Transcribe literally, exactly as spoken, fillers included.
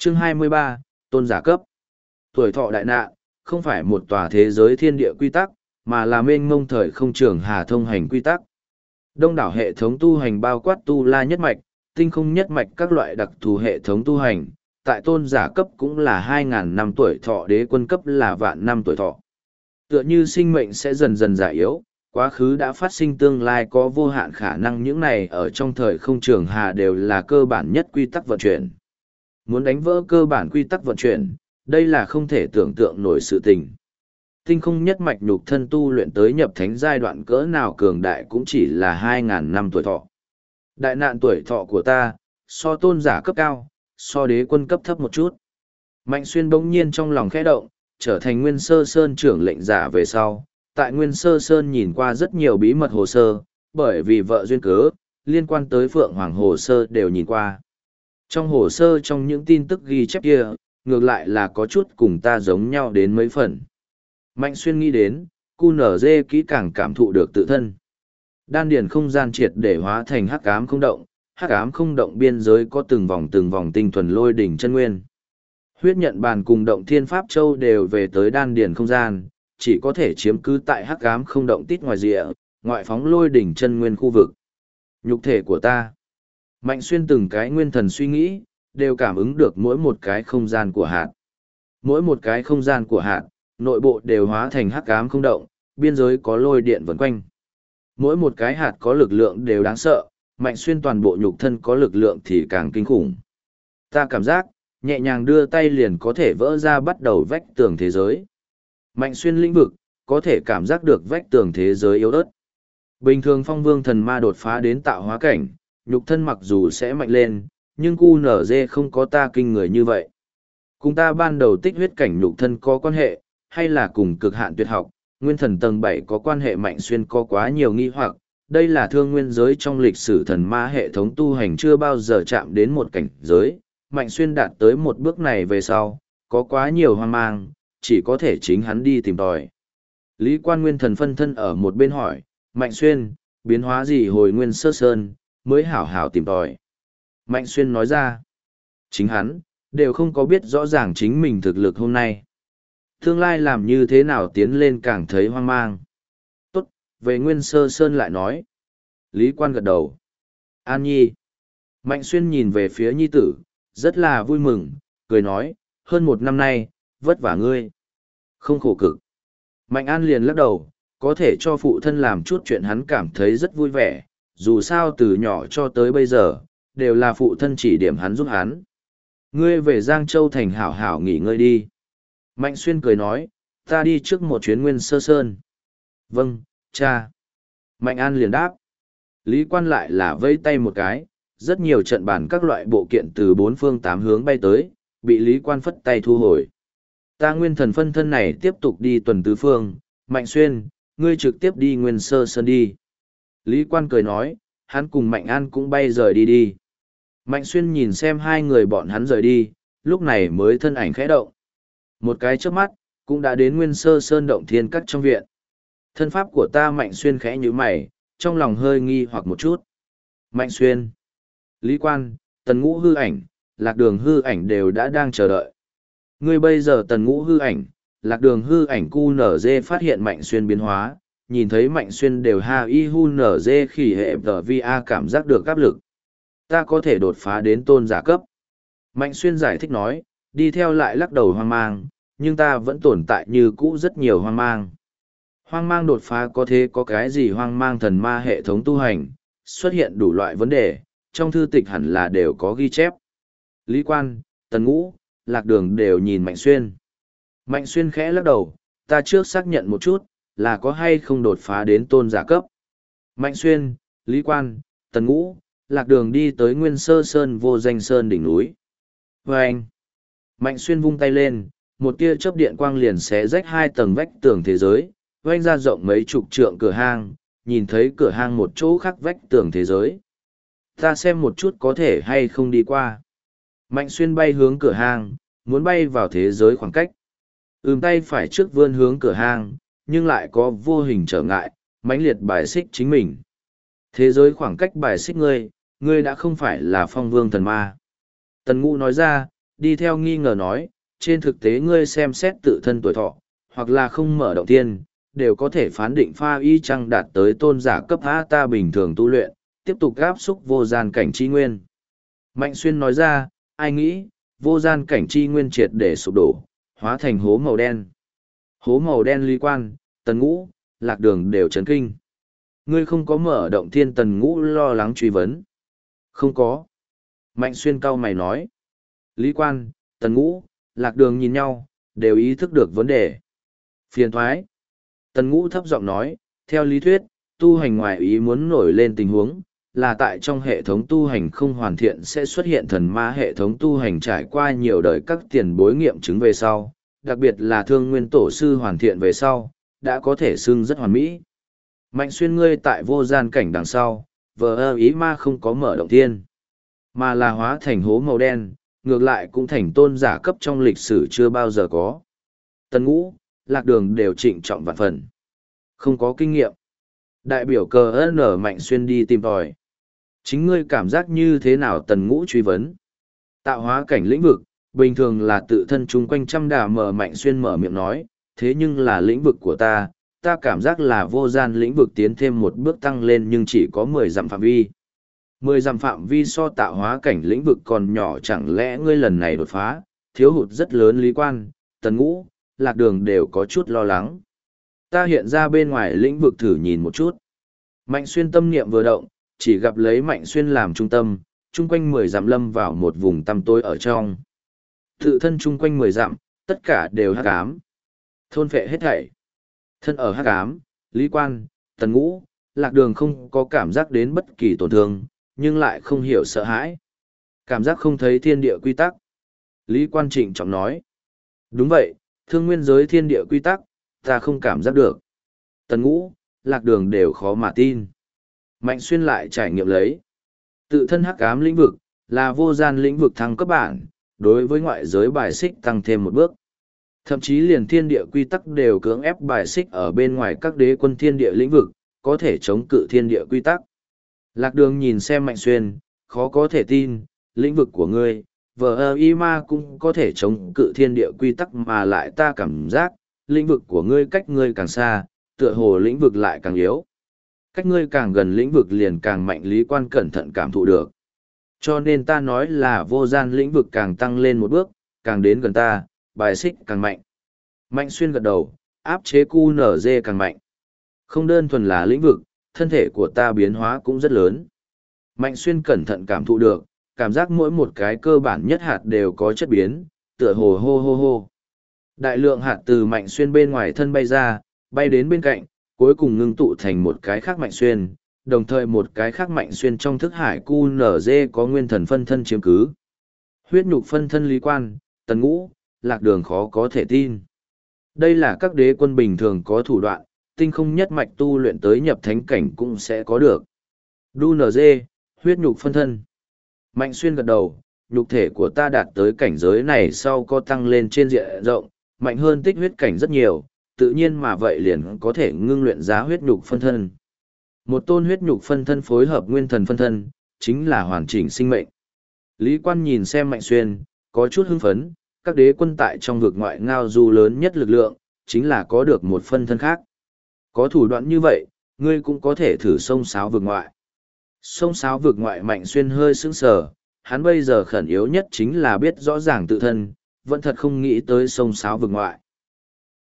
Chương hai mươi ba, Tôn giả cấp. Tuổi thọ đại nạn, không phải một tòa thế giới thiên địa quy tắc, mà là mênh mông thời không trường hà thông hành quy tắc. Đông đảo hệ thống tu hành bao quát tu la nhất mạch, tinh không nhất mạch các loại đặc thù hệ thống tu hành, tại tôn giả cấp cũng là hai ngàn năm tuổi thọ, đế quân cấp là vạn năm tuổi thọ. Tựa như sinh mệnh sẽ dần dần già yếu, quá khứ đã phát sinh, tương lai có vô hạn khả năng, những này ở trong thời không trường hà đều là cơ bản nhất quy tắc vận chuyển. Muốn đánh vỡ cơ bản quy tắc vận chuyển, đây là không thể tưởng tượng nổi sự tình. Tinh không nhất mạch nhục thân tu luyện tới nhập thánh giai đoạn cỡ nào cường đại cũng chỉ là hai ngàn năm tuổi thọ. Đại nạn tuổi thọ của ta, so tôn giả cấp cao, so đế quân cấp thấp một chút. Mạnh Xuyên bỗng nhiên trong lòng khẽ động, trở thành Nguyên Sơ Sơn trưởng lệnh giả về sau. Tại Nguyên Sơ Sơn nhìn qua rất nhiều bí mật hồ sơ, bởi vì vợ duyên cớ, liên quan tới Phượng Hoàng hồ sơ đều nhìn qua. Trong hồ sơ, trong những tin tức ghi chép kia, ngược lại là có chút cùng ta giống nhau đến mấy phần. Mạnh Xuyên nghĩ đến, cu nở dê kỹ càng cảm thụ được tự thân. Đan điền không gian triệt để hóa thành hắc ám không động, hắc ám không động biên giới có từng vòng từng vòng tinh thuần lôi đỉnh chân nguyên. Huyết nhận bàn cùng động thiên pháp châu đều về tới đan điền không gian, chỉ có thể chiếm cứ tại hắc ám không động tít ngoài rìa, ngoại phóng lôi đỉnh chân nguyên khu vực. Nhục thể của ta. Mạnh Xuyên từng cái nguyên thần suy nghĩ, đều cảm ứng được mỗi một cái không gian của hạt. Mỗi một cái không gian của hạt, nội bộ đều hóa thành hắc ám không động, biên giới có lôi điện vần quanh. Mỗi một cái hạt có lực lượng đều đáng sợ, Mạnh Xuyên toàn bộ nhục thân có lực lượng thì càng kinh khủng. Ta cảm giác, nhẹ nhàng đưa tay liền có thể vỡ ra bắt đầu vách tường thế giới. Mạnh Xuyên lĩnh vực, có thể cảm giác được vách tường thế giới yếu ớt. Bình thường phong vương thần ma đột phá đến tạo hóa cảnh, nhục thân mặc dù sẽ mạnh lên, nhưng cu nở dê không có ta kinh người như vậy. Cùng ta ban đầu tích huyết cảnh nhục thân có quan hệ, hay là cùng cực hạn tuyệt học, nguyên thần tầng bảy có quan hệ. Mạnh Xuyên có quá nhiều nghi hoặc, đây là thương nguyên giới trong lịch sử thần ma hệ thống tu hành chưa bao giờ chạm đến một cảnh giới. Mạnh Xuyên đạt tới một bước này về sau, có quá nhiều hoang mang, chỉ có thể chính hắn đi tìm tòi. Lý Quan nguyên thần phân thân ở một bên hỏi, Mạnh Xuyên, biến hóa gì hồi Nguyên Sơ Sơn, mới hảo hảo tìm tòi. Mạnh Xuyên nói ra, chính hắn, đều không có biết rõ ràng chính mình thực lực hôm nay. Tương lai làm như thế nào tiến lên càng thấy hoang mang. Tốt, về Nguyên Sơ Sơn lại nói. Lý Quan gật đầu. An Nhi. Mạnh Xuyên nhìn về phía Nhi tử, rất là vui mừng, cười nói, hơn một năm nay, vất vả ngươi. Không khổ cực. Mạnh An liền lắc đầu, có thể cho phụ thân làm chút chuyện hắn cảm thấy rất vui vẻ, dù sao từ nhỏ cho tới bây giờ, đều là phụ thân chỉ điểm hắn giúp hắn. Ngươi về Giang Châu thành hảo hảo nghỉ ngơi đi. Mạnh Xuyên cười nói, ta đi trước một chuyến Nguyên Sơ Sơn. Vâng, cha. Mạnh An liền đáp. Lý Quan lại là vây tay một cái, rất nhiều trận bàn các loại bộ kiện từ bốn phương tám hướng bay tới, bị Lý Quan phất tay thu hồi. Ta nguyên thần phân thân này tiếp tục đi tuần tứ phương, Mạnh Xuyên, ngươi trực tiếp đi Nguyên Sơ Sơn đi. Lý Quan cười nói, hắn cùng Mạnh An cũng bay rời đi đi. Mạnh Xuyên nhìn xem hai người bọn hắn rời đi, lúc này mới thân ảnh khẽ động. Một cái chớp mắt, cũng đã đến Nguyên Sơ Sơn động thiên các trong viện. Thân pháp của ta Mạnh Xuyên khẽ như mày, trong lòng hơi nghi hoặc một chút. Mạnh Xuyên, Lý Quan, Tần Ngũ hư ảnh, Lạc Đường hư ảnh đều đã đang chờ đợi. Ngươi bây giờ Tần Ngũ hư ảnh, Lạc Đường hư ảnh cu nở dê phát hiện Mạnh Xuyên biến hóa, nhìn thấy Mạnh Xuyên đều ha y hu nở dê khỉ hệ tờ vi a cảm giác được áp lực. Ta có thể đột phá đến tôn giả cấp. Mạnh Xuyên giải thích nói, đi theo lại lắc đầu hoang mang, nhưng ta vẫn tồn tại như cũ rất nhiều hoang mang. Hoang mang đột phá có thế có cái gì? Hoang mang thần ma hệ thống tu hành, xuất hiện đủ loại vấn đề, trong thư tịch hẳn là đều có ghi chép. Lý Quan, Tần Ngũ, Lạc Đường đều nhìn Mạnh Xuyên. Mạnh Xuyên khẽ lắc đầu, ta trước xác nhận một chút, là có hay không đột phá đến tôn giả cấp. Mạnh Xuyên, Lý Quan, Tần Ngũ, Lạc Đường đi tới Nguyên Sơ Sơn vô danh sơn đỉnh núi. Và anh, Mạnh Xuyên vung tay lên, một tia chớp điện quang liền xé rách hai tầng vách tường thế giới, vanh ra rộng mấy chục trượng cửa hang, nhìn thấy cửa hang một chỗ khác vách tường thế giới. Ta xem một chút có thể hay không đi qua. Mạnh Xuyên bay hướng cửa hang, muốn bay vào thế giới khoảng cách. Ừm tay phải trước vươn hướng cửa hang, nhưng lại có vô hình trở ngại, mãnh liệt bài xích chính mình. Thế giới khoảng cách bài xích ngươi, ngươi đã không phải là phong vương thần ma. Tần Ngũ nói ra, đi theo nghi ngờ nói, trên thực tế ngươi xem xét tự thân tuổi thọ, hoặc là không mở động thiên, đều có thể phán định pha y chăng đạt tới tôn giả cấp A ta bình thường tu luyện, tiếp tục áp xúc vô gian cảnh chi nguyên. Mạnh Xuyên nói ra, ai nghĩ, vô gian cảnh chi nguyên triệt để sụp đổ, hóa thành hố màu đen. Hố màu đen Lý Quan, Tần Ngũ, Lạc Đường đều chấn kinh. Ngươi không có mở động thiên, Tần Ngũ lo lắng truy vấn. Không có. Mạnh Xuyên cau mày nói. Lý Quan, Tần Ngũ, Lạc Đường nhìn nhau, đều ý thức được vấn đề. Phiền thoái. Tần Ngũ thấp giọng nói, theo lý thuyết, tu hành ngoài ý muốn nổi lên tình huống, là tại trong hệ thống tu hành không hoàn thiện sẽ xuất hiện thần ma hệ thống tu hành trải qua nhiều đời các tiền bối nghiệm chứng về sau, đặc biệt là thương nguyên tổ sư hoàn thiện về sau, đã có thể xưng rất hoàn mỹ. Mạnh Xuyên ngươi tại vô gian cảnh đằng sau, vờ ơ ý ma không có mở động thiên, mà là hóa thành hố màu đen, ngược lại cũng thành tôn giả cấp trong lịch sử chưa bao giờ có. Tần Ngũ, Lạc Đường đều trịnh trọng vạn phần. Không có kinh nghiệm. Đại biểu cờ ơn ở Mạnh Xuyên đi tìm tòi. Chính ngươi cảm giác như thế nào? Tần Ngũ truy vấn. Tạo hóa cảnh lĩnh vực, bình thường là tự thân chung quanh trăm đà mở. Mạnh Xuyên mở miệng nói, thế nhưng là lĩnh vực của ta, ta cảm giác là vô gian lĩnh vực tiến thêm một bước tăng lên nhưng chỉ có mười dặm phạm vi. Mười dặm phạm vi so tạo hóa cảnh lĩnh vực còn nhỏ, chẳng lẽ ngươi lần này đột phá, thiếu hụt rất lớn? Lý Quan, Tần Ngũ, Lạc Đường đều có chút lo lắng. Ta hiện ra bên ngoài lĩnh vực thử nhìn một chút. Mạnh Xuyên tâm niệm vừa động, chỉ gặp lấy Mạnh Xuyên làm trung tâm, chung quanh mười dặm lâm vào một vùng tăm tối ở trong. Tự thân chung quanh mười dặm, tất cả đều hắc ám. Thôn phệ hết thảy. Thân ở hắc ám, Lý Quan, Tần Ngũ, Lạc Đường không có cảm giác đến bất kỳ tổn thương, nhưng lại không hiểu sợ hãi. Cảm giác không thấy thiên địa quy tắc. Lý Quan trịnh trọng nói. Đúng vậy, thương nguyên giới thiên địa quy tắc, ta không cảm giác được. Tần Ngũ, Lạc Đường đều khó mà tin. Mạnh Xuyên lại trải nghiệm lấy. Tự thân hắc ám lĩnh vực, là vô gian lĩnh vực thăng cấp bản, đối với ngoại giới bài xích tăng thêm một bước. Thậm chí liền thiên địa quy tắc đều cưỡng ép bài xích ở bên ngoài các đế quân thiên địa lĩnh vực, có thể chống cự thiên địa quy tắc. Lạc Đường nhìn xem Mạnh Xuyên, khó có thể tin, lĩnh vực của ngươi, vờ ơ y ma cũng có thể chống cự thiên địa quy tắc, mà lại ta cảm giác, lĩnh vực của ngươi cách ngươi càng xa, tựa hồ lĩnh vực lại càng yếu. Cách ngươi càng gần lĩnh vực liền càng mạnh. Lý Quan cẩn thận cảm thụ được. Cho nên ta nói là vô gian lĩnh vực càng tăng lên một bước, càng đến gần ta, bài xích càng mạnh. Mạnh Xuyên gật đầu, áp chế cu nở dê càng mạnh. Không đơn thuần là lĩnh vực, thân thể của ta biến hóa cũng rất lớn. Mạnh Xuyên cẩn thận cảm thụ được, cảm giác mỗi một cái cơ bản nhất hạt đều có chất biến, tựa hồ hô hô hô. Đại lượng hạt từ Mạnh Xuyên bên ngoài thân bay ra, bay đến bên cạnh, cuối cùng ngưng tụ thành một cái khác Mạnh Xuyên, đồng thời một cái khác Mạnh Xuyên trong thức hải cu nở dê có nguyên thần phân thân chiếm cứ. Huyết nhục phân thân. Lý Quan, Tần Ngũ, Lạc Đường khó có thể tin. Đây là các đế quân bình thường có thủ đoạn, tinh không nhất mạch tu luyện tới nhập thánh cảnh cũng sẽ có được. đu en giê, huyết nhục phân thân. Mạnh Xuyên gật đầu, nhục thể của ta đạt tới cảnh giới này sau có tăng lên trên diện rộng, mạnh hơn tích huyết cảnh rất nhiều, tự nhiên mà vậy liền có thể ngưng luyện ra huyết nhục phân thân. Một tôn huyết nhục phân thân phối hợp nguyên thần phân thân, chính là hoàn chỉnh sinh mệnh. Lý Quan nhìn xem Mạnh Xuyên, có chút hưng phấn, các đế quân tại trong vực ngoại ngao du lớn nhất lực lượng, chính là có được một phân thân khác. Có thủ đoạn như vậy, ngươi cũng có thể thử xông xáo vực ngoại. Xông xáo vực ngoại. Mạnh Xuyên hơi sững sờ, hắn bây giờ khẩn yếu nhất chính là biết rõ ràng tự thân, vẫn thật không nghĩ tới xông xáo vực ngoại.